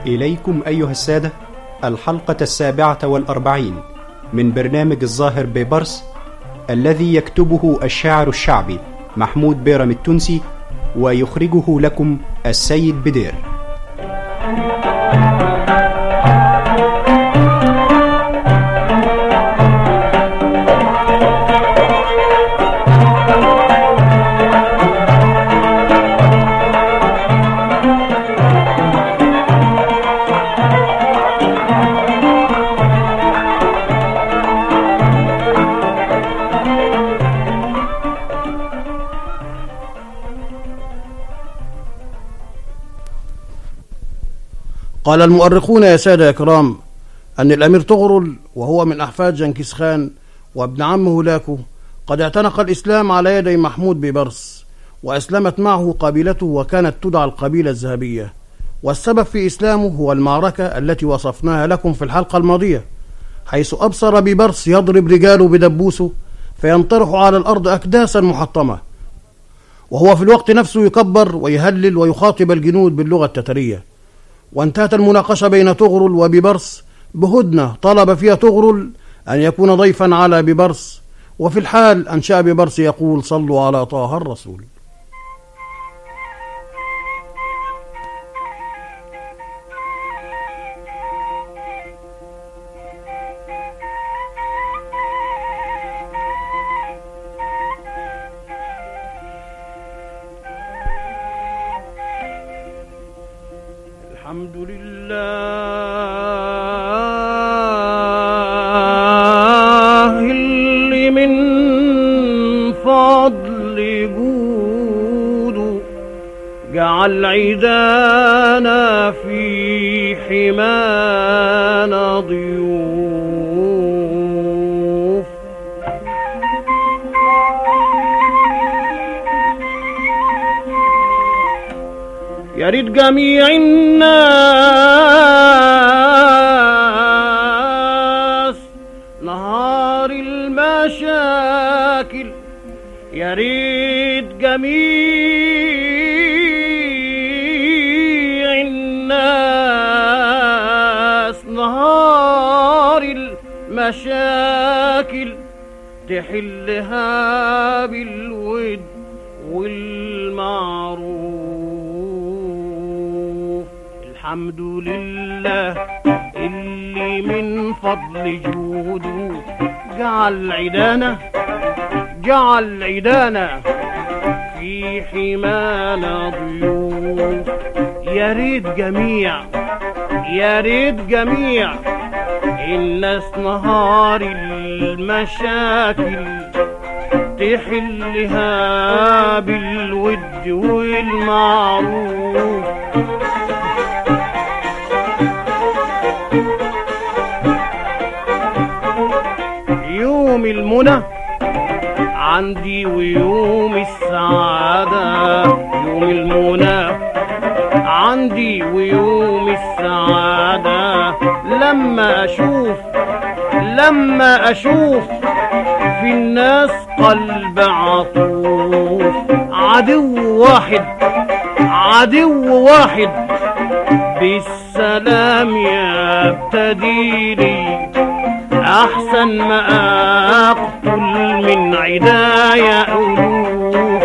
إليكم أيها السادة الحلقة 47 من برنامج الظاهر ببرص، الذي يكتبه الشاعر الشعبي محمود بيرم التونسي، ويخرجه لكم السيد بدير. قال المؤرخون يا سادة يا كرام أن الأمير طغرل وهو من أحفاد جنكيز خان وابن عم هولاكو قد اعتنق الإسلام على يدي محمود ببرص، وأسلمت معه قبيلته وكانت تدعى القبيلة الذهبية. والسبب في إسلامه هو المعركة التي وصفناها لكم في الحلقة الماضية، حيث أبصر ببرص يضرب رجاله بدبوسه فينطرح على الأرض أكداسا محطمة، وهو في الوقت نفسه يكبر ويهلل ويخاطب الجنود باللغة التترية. وانتهت المناقشة بين طغرل وببرص بهدنة طلب فيها طغرل أن يكون ضيفا على ببرص، وفي الحال أنشأ ببرص يقول: صلوا على طه الرسول. الحمد لله اللي من فضل جوده جعل عيدانا في حمانا ضيوف. يا ريت جميع الناس نهار المشاكل، يا ريت جميع الناس نهار المشاكل تحلها بالود والمعروف. الحمد لله اللي من فضل جوده جعل عيدانا في حمانا ضيوف. يا ريت جميع الناس نهار المشاكل تحلها بالود والمعروف. يوم المنى عندي ويوم السعادة، يوم المنى عندي ويوم السعادة، لما أشوف في الناس قلب عطوف. عدو واحد بالسلام يبتديلي، أحسن ما أقتل من عدايا ألوف.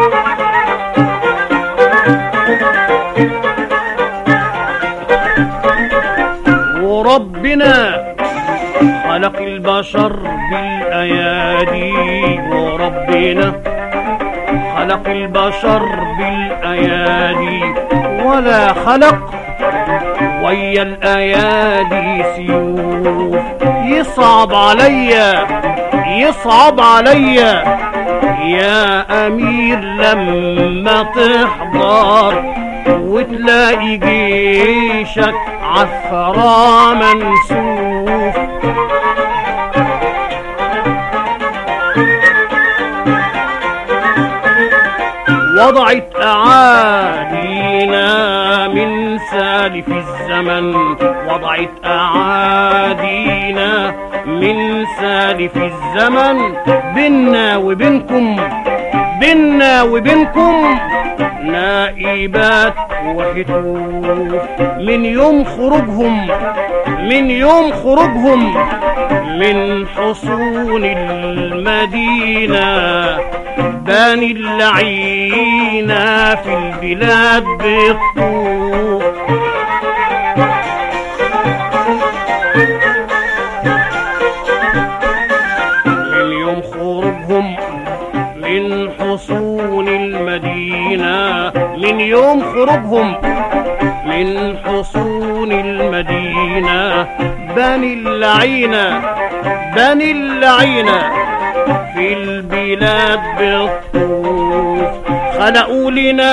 وربنا خلق البشر بالأيادي، وربنا خلق البشر بالأيادي، ولا خلق ويا الأيادي سيوف. يصعب عليا يا أمير لما تحضر وتلاقي جيشك عالثرى منسوف. وضعت أعادينا من سالف الزمن، وضعت أعادينا من سالف الزمن، بينا وبينكم بيننا وبينكم نائبات وهتوف، من يوم خروجهم من حصون المدينة بني اللعينة في البلاد بالطوف. من يوم خروجهم من حصون المدينة، من يوم خروجهم من حصون المدينة بني اللعينة في البلاد بالطوف خلقوا لنا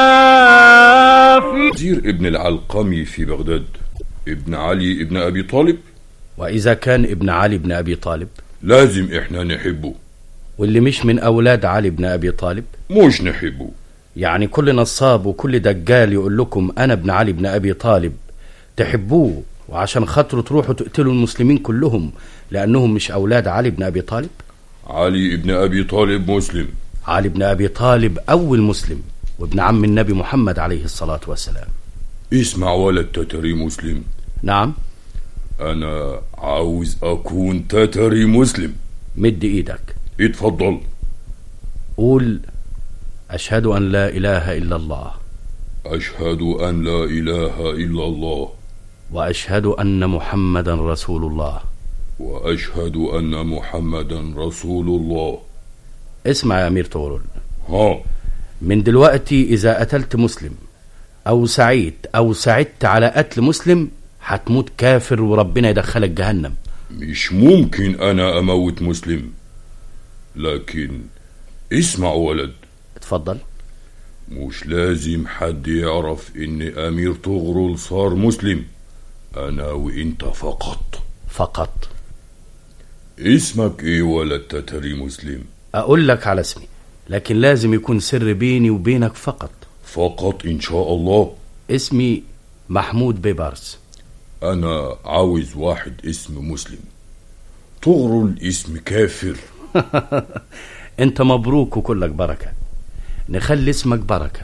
في وزير ابن العلقمي في بغداد ابن علي ابن أبي طالب. وإذا كان ابن علي ابن أبي طالب لازم إحنا نحبه، واللي مش من أولاد علي ابن أبي طالب مش نحبه. يعني كل نصاب وكل دجال يقول لكم أنا ابن علي ابن أبي طالب تحبوه، وعشان خاطره تروحوا تقتلوا المسلمين كلهم لأنهم مش أولاد علي ابن أبي طالب؟ علي ابن أبي طالب مسلم. علي ابن أبي طالب أول مسلم، وابن عم النبي محمد عليه الصلاة والسلام. اسمع ولد تتري مسلم. نعم، أنا عاوز أكون تتري مسلم. مد إيدك. اتفضل. قول أشهد أن لا إله إلا الله. أشهد أن لا إله إلا الله. وأشهد أن محمدا رسول الله. وأشهد أن محمدا رسول الله. اسمع يا أمير طغرل، من دلوقتي إذا قتلت مسلم أو سعدت على قتل مسلم هتموت كافر وربنا يدخلك جهنم. مش ممكن أنا أموت مسلم، لكن اسمع ولد. اتفضل. مش لازم حد يعرف إن أمير طغرل صار مسلم، أنا وإنت فقط. اسمك إيه ولد تتري مسلم؟ أقول لك على اسمي، لكن لازم يكون سر بيني وبينك فقط إن شاء الله. اسمي محمود بيبرس. أنا عاوز واحد اسم مسلم. طغرل اسم كافر. انت مبروك وكلك بركة. نخلي اسمك بركة.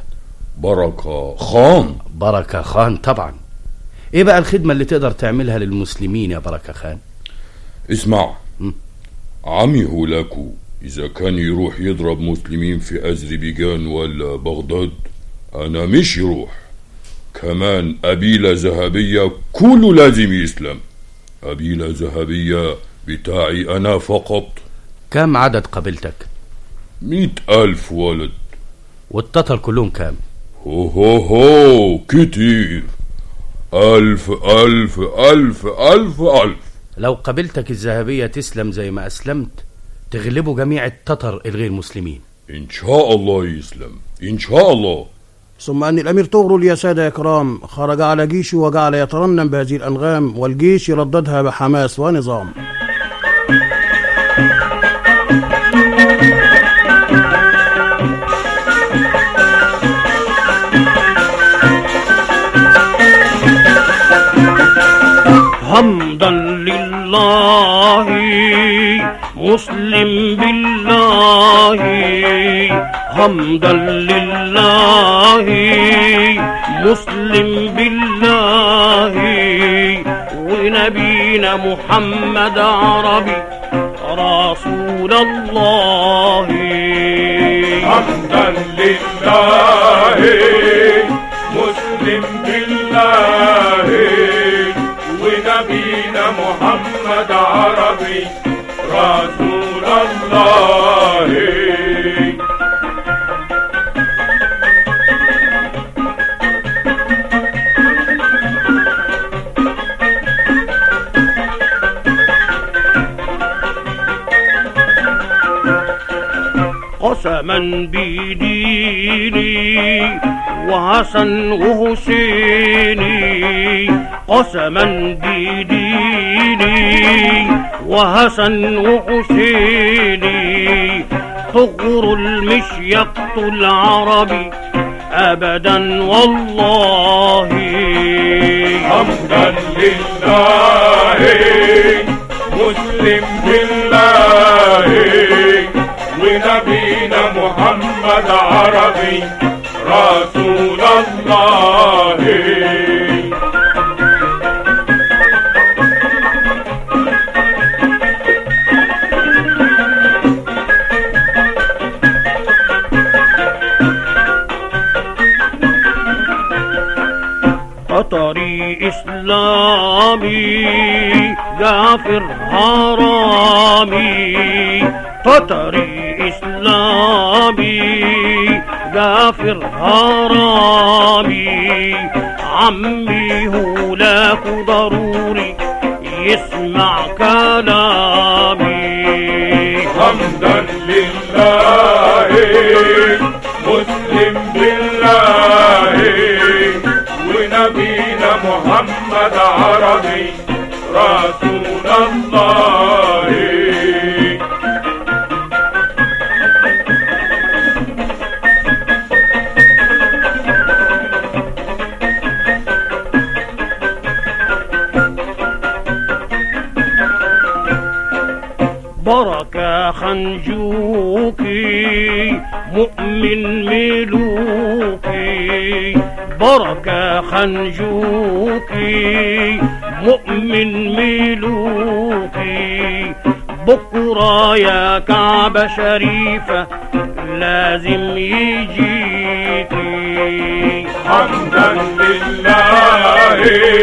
بركة خان طبعا. ايه بقى الخدمة اللي تقدر تعملها للمسلمين يا بركة خان؟ اسمع، عمي هولاكو إذا كان يروح يضرب مسلمين في أذربيجان ولا بغداد أنا مش يروح. كمان قبيلة ذهبية كله لازم يسلم. قبيلة ذهبية بتاعي أنا فقط. كم عدد قبيلتك؟ 100,000 ولد. والتتر كلهم كام؟ هو كتير. 1000 1000 1000 1000 1000. لو قبيلتك الذهبية تسلم زي ما أسلمت تغلبوا جميع التتر الغير مسلمين. إن شاء الله يسلم، إن شاء الله. ثم أن الأمير طغرل يا سادة يا كرام خرج على جيشه وجعل يترنم بهذه الأنغام، والجيش يرددها بحماس ونظام. حمدا لله مسلم بالله، حمدا لله مسلم بالله، ونبينا محمد عربي رسول الله. حمدا لله مسلم بالله، ونبينا محمد عربي رسول الله. قسما بديني وحسن وحسيني، قسما بديني وحسن وحسيني، طغرل مش يقتل عربي أبدا والله. حمدا لله مسلم بالله، ونبينا محمد محمد عربي رسول الله. قطري إسلامي جعفر هرامي، قطري إسلامي جعفر هرامي، عمي هولاك ضروري يسمع كلامي. حمدا لله مسلم بالله ونبينا محمد عربي رسول الله. بركة خنجوكي مؤمن ملوكي، بركة خنجوكي مؤمن ملوكي، بكرة يا كعبة شريفة لازم يجيكي. حمدا لله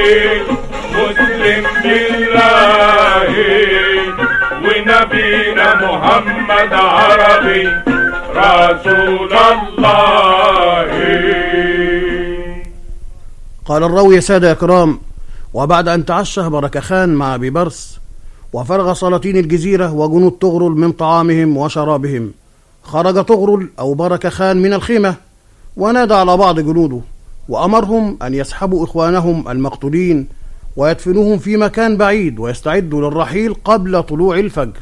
مسلم بالله ونبينا محمد عربي رسول الله. قال الراوي: يا سادة يا كرام، وبعد أن تعشى بركة خان مع أبي برس وفرغ سلاطين الجزيرة وجنود طغرل من طعامهم وشرابهم، خرج طغرل أو بركة خان من الخيمة ونادى على بعض جنوده وأمرهم أن يسحبوا إخوانهم المقتولين ويدفنوهم في مكان بعيد ويستعدوا للرحيل قبل طلوع الفجر.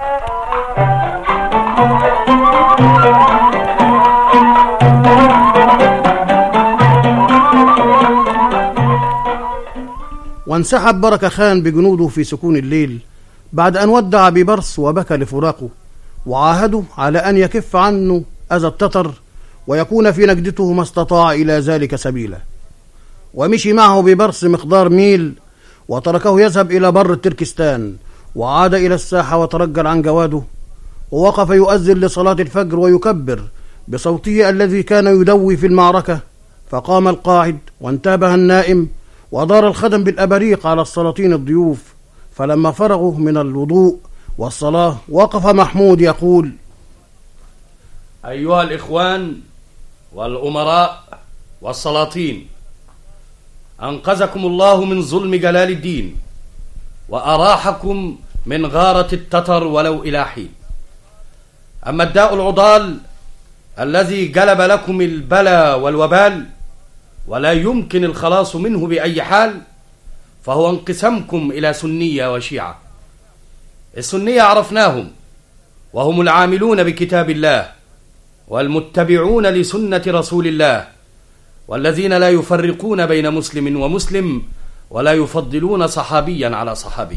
وانسحب بركة خان بجنوده في سكون الليل بعد أن ودع أبي برس وبكى لفراقه، وعاهده على أن يكف عنه أذى التتر ويكون في نجدته ما استطاع إلى ذلك سبيلا. ومشي معه أبي برس مقدار ميل وتركه يذهب إلى بر التركستان، وعاد إلى الساحة وترجل عن جواده ووقف يؤذن لصلاة الفجر ويكبر بصوته الذي كان يدوي في المعركة. فقام القاعد وانتبه النائم ودار الخدم بالأبريق على السلاطين الضيوف. فلما فرغوا من الوضوء والصلاة وقف محمود يقول: أيها الإخوان والأمراء والسلاطين، أنقذكم الله من ظلم جلال الدين وأراحكم من غارة التتر ولو إلى حين. أما الداء العضال الذي جلب لكم البلاء والوبال ولا يمكن الخلاص منه بأي حال، فهو انقسامكم إلى سنية وشيعة. السنية عرفناهم، وهم العاملون بكتاب الله والمتبعون لسنة رسول الله، والذين لا يفرقون بين مسلم ومسلم ولا يفضلون صحابيا على صحابي.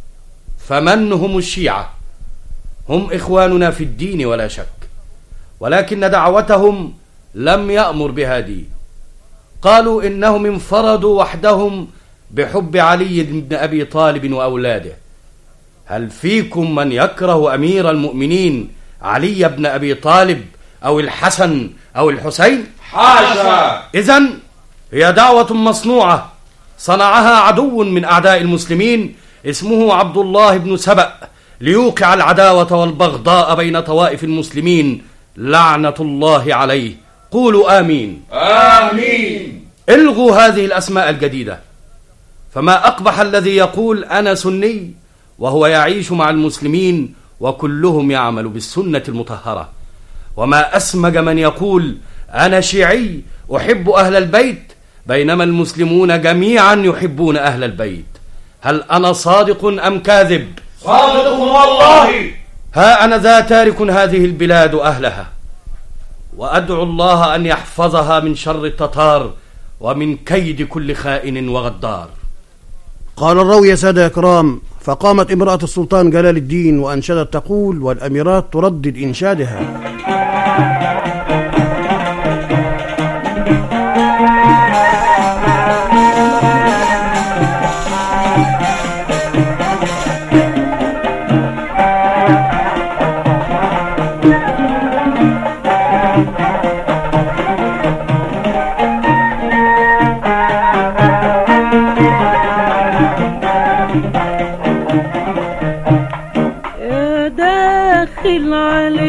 فمن هم الشيعة؟ هم إخواننا في الدين ولا شك، ولكن دعوتهم لم يأمر بهذه. قالوا إنهم انفردوا وحدهم بحب علي بن أبي طالب وأولاده. هل فيكم من يكره أمير المؤمنين علي بن أبي طالب أو الحسن أو الحسين؟ حاشا. إذن هي دعوة مصنوعة صنعها عدو من أعداء المسلمين اسمه عبد الله بن سبأ ليوقع العداوة والبغضاء بين طوائف المسلمين، لعنة الله عليه. قولوا آمين. آمين. الغوا هذه الأسماء الجديدة، فما أقبح الذي يقول أنا سني وهو يعيش مع المسلمين وكلهم يعمل بالسنة المطهرة، وما أسمج من يقول أنا شيعي أحب أهل البيت بينما المسلمون جميعا يحبون أهل البيت. هل أنا صادق أم كاذب؟ صادق والله. ها أنا ذا تارك هذه البلاد أهلها، وأدعو الله أن يحفظها من شر التتار ومن كيد كل خائن وغدار. قال الراوي: يا سادة يا كرام، فقامت امرأة السلطان جلال الدين وأنشدت تقول والأميرات تردد إنشادها: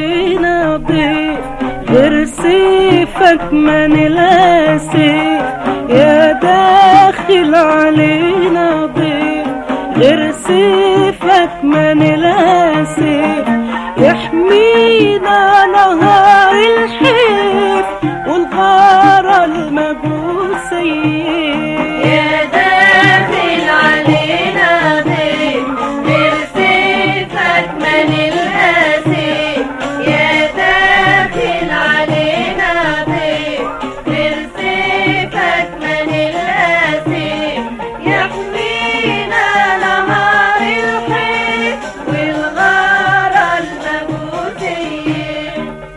علينا ضيف غير سيفك ما نلا سيف، يا داخل علينا ضيف غير سيفك ما نلا سيف، يحمينا نهار الحيف والغارة المجوسية. يا داخل علينا ضيف غير سيفك ما نلقى سيف، يا داخل علينا ضيف غير سيفك ما نلقى سيف، يحمينا نهار الحيف والغارة المجوسية.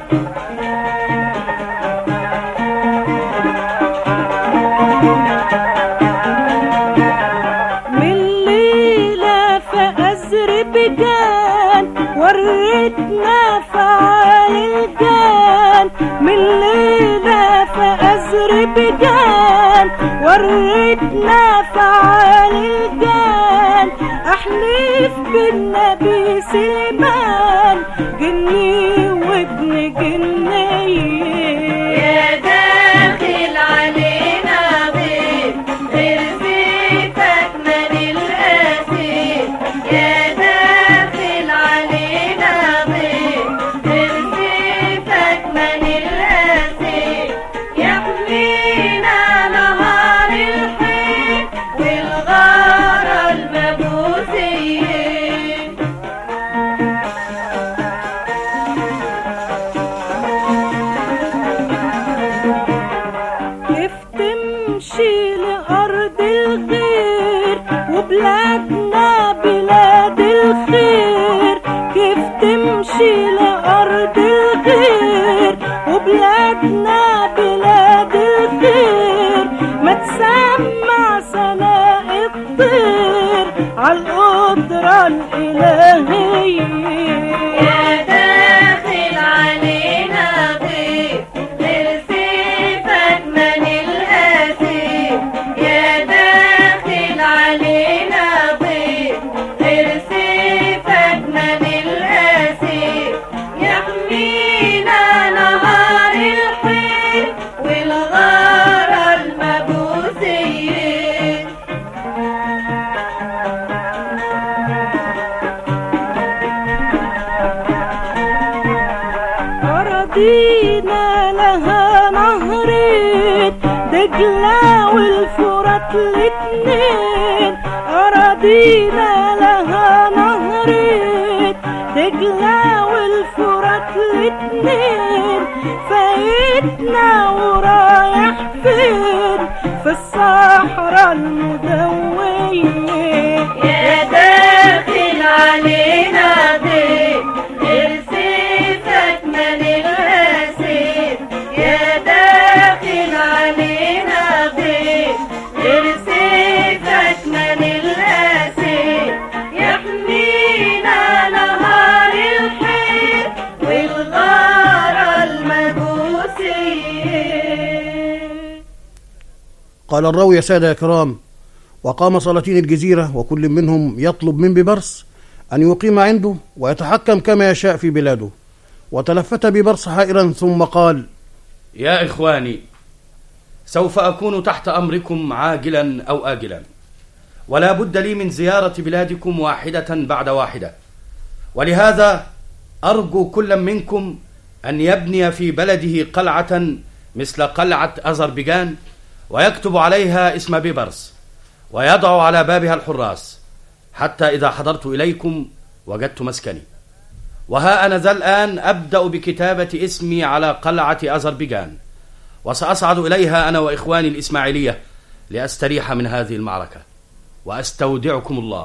من ليلة فأزربجان وريتنا فعال الجان، من ليلة فأزربجان وريتنا فعال الجان، أحلف بالنبي سليمان جني وابن جنية. يا داخل علينا ضيف غير سيفك ما نلقى سيف، يا داخل علينا ضيف غير سيفك ما نلقى سيف، يحمينا نهار الحيف والغارة المجوسية. كيف تمشي لأرض الغير وبلادنا بلاد الخير، كيف تمشي لأرض الغير وبلادنا بلاد الخير، ما تسمع سناء الطير عالقدرة الإلهية. يا داخل علينا ضيف غير سيفك ما نلقى سيف، يا داخل علينا ضيف غير سيفك ما نلقى سيف، يحمينا نهار الحيف والغارة المجوسية. أراضينا لها نهرين دجلة والفرات الاتنين، أراضينا لها نهرين دجلة والفرات الاتنين، فايتنا ورايح فين في الصحراء المدوية. يا داخل علينا ضيف غير سيفك ما نلقى سيف، يا داخل علينا ضيف غير سيفك ما نلقى سيف، يحمينا نهار الحيف والغارة المجوسية. قال الراوي يا سادة يا كرام: وقام سلاطين الجزيرة وكل منهم يطلب من بيبرس أن يقيم عنده ويتحكم كما يشاء في بلاده، وتلفت بيبرس حائرا ثم قال: يا إخواني، سوف أكون تحت أمركم عاجلا أو آجلا، ولا بد لي من زيارة بلادكم واحدة بعد واحدة، ولهذا أرجو كل منكم أن يبني في بلده قلعة مثل قلعة أذربيجان، ويكتب عليها اسم بيبرس، ويضع على بابها الحراس، حتى إذا حضرت إليكم وجدت مسكني. وها أنا ذا الآن أبدأ بكتابة اسمي على قلعة أذربيجان، وسأصعد إليها أنا وإخواني الإسماعيلية لأستريح من هذه المعركة، وأستودعكم الله.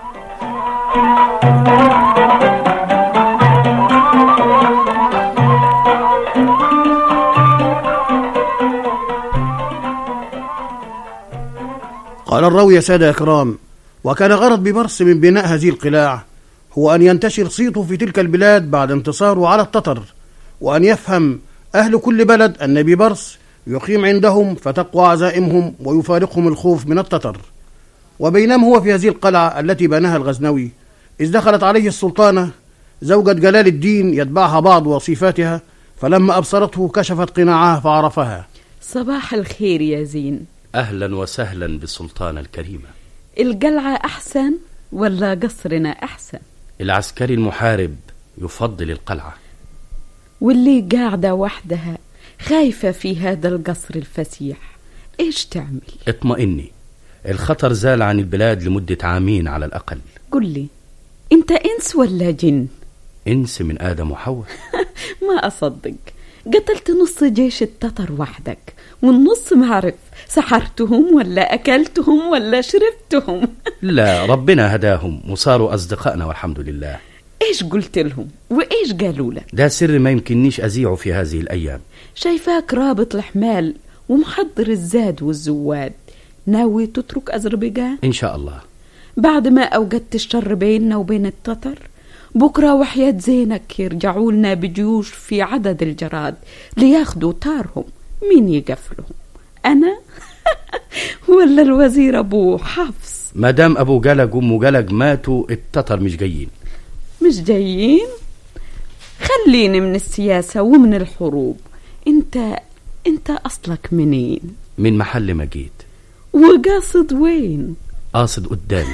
قال الراوي يا سادة يا كرام: وكان غرض بيبرس من بناء هذه القلاع هو أن ينتشر صيته في تلك البلاد بعد انتصاره على التتر، وأن يفهم أهل كل بلد أن بيبرس يقيم عندهم فتقوى عزائمهم ويفارقهم الخوف من التتر. وبينما هو في هذه القلعة التي بناها الغزنوي إذ دخلت عليه السلطانة زوجة جلال الدين يتبعها بعض وصفاتها، فلما أبصرته كشفت قناعها فعرفها. صباح الخير يا زين. أهلا وسهلا بالسلطانة الكريمة. القلعة أحسن ولا قصرنا أحسن؟ العسكري المحارب يفضل القلعة. واللي قاعدة وحدها خايفة في هذا القصر الفسيح، إيش تعمل؟ اطمئني، الخطر زال عن البلاد لمدة عامين على الأقل. قل لي، أنت إنس ولا جن؟ إنس من آدم وحواء. ما أصدق، قتلت نص جيش التتر وحدك والنص معرف، سحرتهم ولا أكلتهم ولا شربتهم؟ لا، ربنا هداهم وصاروا أصدقائنا والحمد لله. إيش قلت لهم وإيش قالوا لك؟ ده سر ما يمكننيش أذيعه في هذه الأيام. شايفاك رابط الحمال ومحضر الزاد والزواد، ناوي تترك أذربيجان؟ إن شاء الله. بعد ما أوجدت الشر بيننا وبين التتر، بكرة وحياة زينك يرجعوا لنا بجيوش في عدد الجراد لياخدوا تارهم. مين يقفلهم؟ أنا ولا الوزير أبو حفص؟ مادام أبو جلج وأم جلج ماتوا، التتر مش جايين. مش جايين؟ خليني من السياسة ومن الحروب. انت أصلك منين؟ من محل ما جيت. وقاصد وين؟ قاصد قدامي.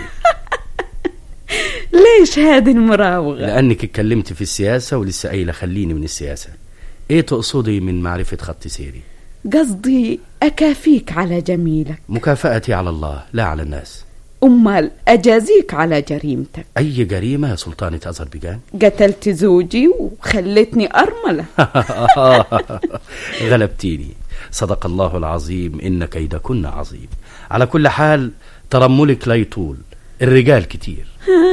ليش هذه المراوغة؟ لأنك اتكلمت في السياسة ولسه قايلة خليني من السياسة. ايه تقصدي من معرفة خط سيري؟ قصدي أكافيك على جميلك. مكافأتي على الله لا على الناس. أمال أجازيك على جريمتك. أي جريمة يا سلطانة أذربيجان؟ قتلت زوجي وخلتني أرملة. غلبتيني. صدق الله العظيم إن كيدكن عظيم. على كل حال ترملك لا يطول، الرجال كتير.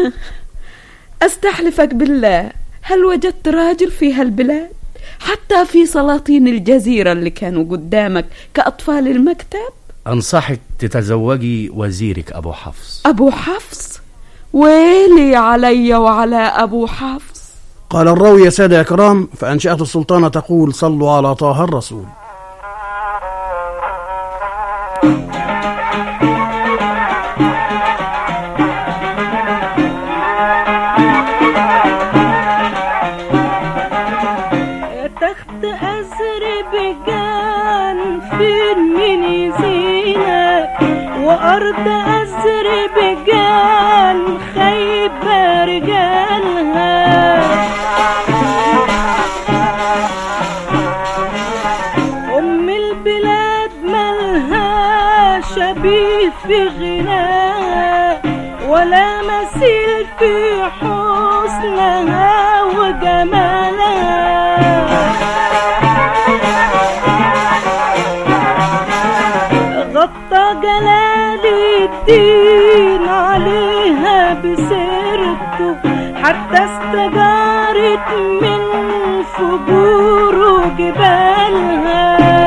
أستحلفك بالله، هل وجدت راجل في هالبلاد؟ حتى في سلاطين الجزيرة اللي كانوا قدامك كأطفال المكتب؟ أنصحك تتزوجي وزيرك أبو حفص. أبو حفص؟ ويلي علي وعلى أبو حفص. قال الراوي: يا سادة أكرام، فأنشأت السلطانة تقول: صلوا على طه الرسول. تخت أذربيجان فين من يزينك، وأرض أذربيجان خايبة رجالها. أم البلاد ملها شبيه في غناها، ولا مثيل في حسنها وجمالها. غطى جلال الدين عليها بسيرته، حتى استجارت من فجور جبالها.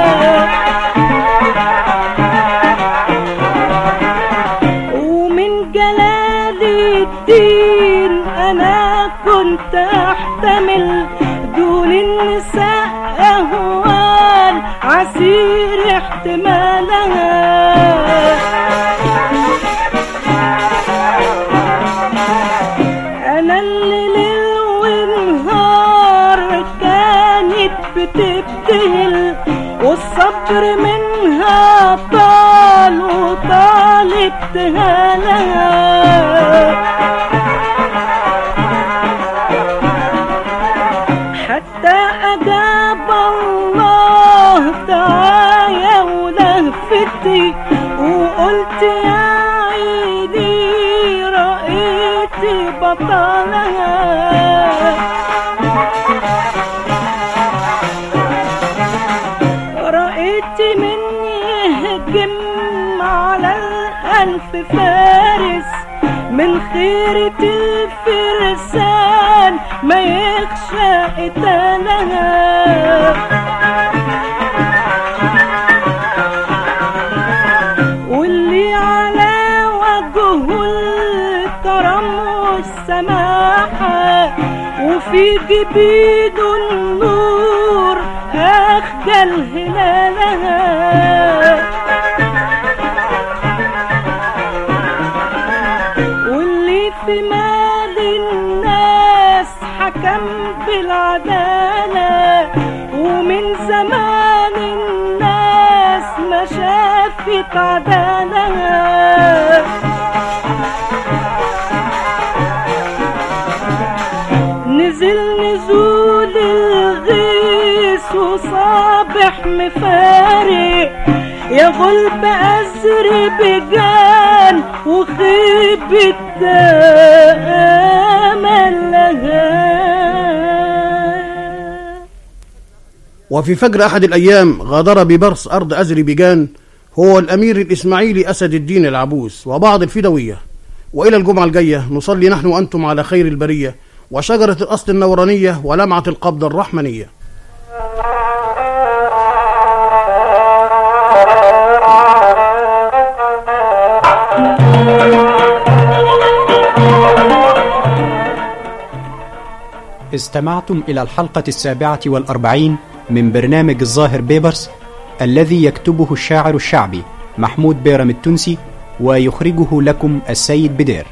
ومن جلال الدين أنا كنت أحتمل دون النساء أهوال عسير احتمالها. أنا اللي ليل ونهار كانت بتبتهل، والصبر منها طال وطال ابتهالها. حتى أجاب الله تعالى ولهفتي، وقلت يا عيني رأيت بطلها. رأيت من يهجم على الألف فارس، من خيرة الفرسان ما يخشى قتالها. واللي على وجهه الكرم والسماحة، وفي جبيده النور أخجل هلالها. واللي في مال الناس حكى شافت عدالها. نزل نزول الغيث وصابح مفارق، يا غلب أذربيجان وخيبة أمل لها. وفي فجر أحد الأيام غادر ببرص أرض أذربيجان هو الأمير الإسماعيلي أسد الدين العبوس وبعض الفدوية. وإلى الجمعة الجاية نصلي نحن وأنتم على خير البرية وشجرة الأصل النورانية ولمعة القبضة الرحمنية. استمعتم إلى الحلقة 47 من برنامج الظاهر بيبرس، الذي يكتبه الشاعر الشعبي محمود بيرم التونسي ويخرجه لكم السيد بدير.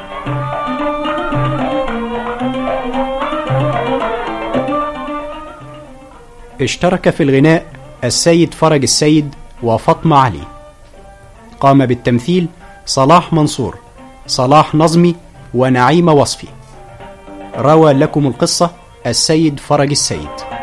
اشترك في الغناء السيد فرج السيد وفاطمة علي. قام بالتمثيل صلاح منصور، صلاح نظمي، ونعيم وصفي. روى لكم القصة السيد فرج السيد.